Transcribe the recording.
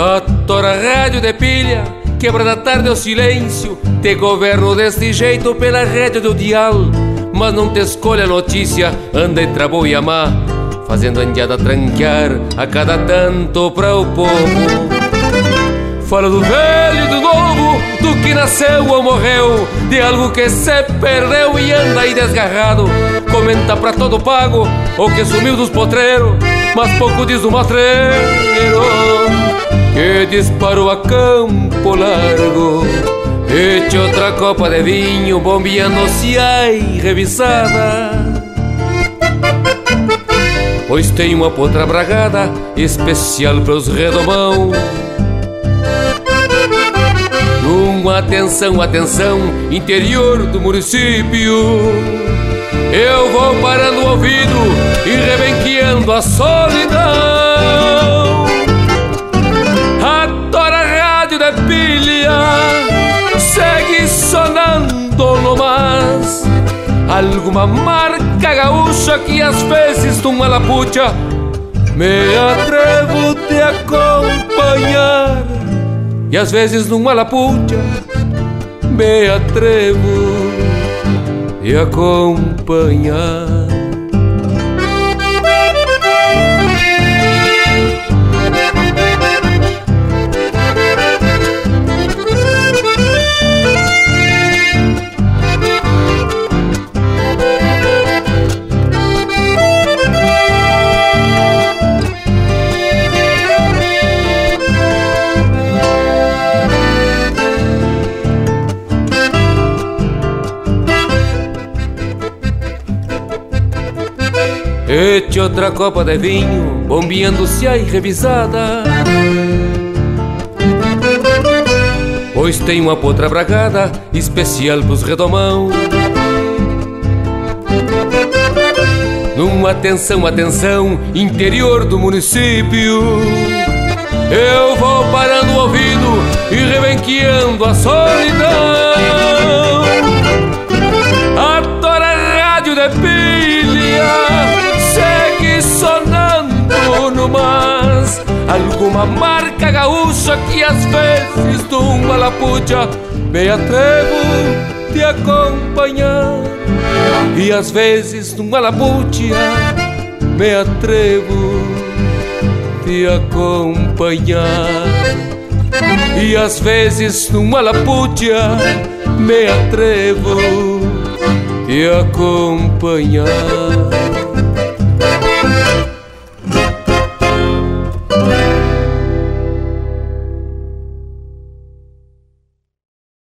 Atora rádio de pilha, quebra da tarde o silêncio. Te governo deste jeito pela rédea do dial, mas não te escolhe a notícia, anda entre a boa e a má, fazendo a indiada tranquear a cada tanto para o povo. Fala do velho e do novo, do que nasceu ou morreu, de algo que se perdeu e anda aí desgarrado. Comenta pra todo pago o que sumiu dos potreiros, mas pouco diz do matreiro que disparou a campo largo. Eche outra copa de vinho, bombeando-se ai revisada, pois tem uma potra bragada especial pros redomão. Atenção, atenção, interior do município, eu vou parando o ouvido e rebenqueando a solidão. Adora a rádio de pilha, segue sonando no mas alguma marca gaúcha que às vezes numa lapucha me atrevo a te acompanhar. E às vezes numa lapucha me atrevo a acompanhar. Eche outra copa de vinho, bombeando-se ai revisada, pois tem uma potra bragada especial pros redomão. Numa atenção, atenção, interior do município, eu vou parando o ouvido e rebenqueando a solidão. Adoro a rádio de pilha, segue sonando no mas alguma marca gaúcha que às vezes numa lapucha me atrevo a acompanhar. E às vezes numa lapucha me atrevo a acompanhar. E às vezes numa lapucha me atrevo a acompanhar.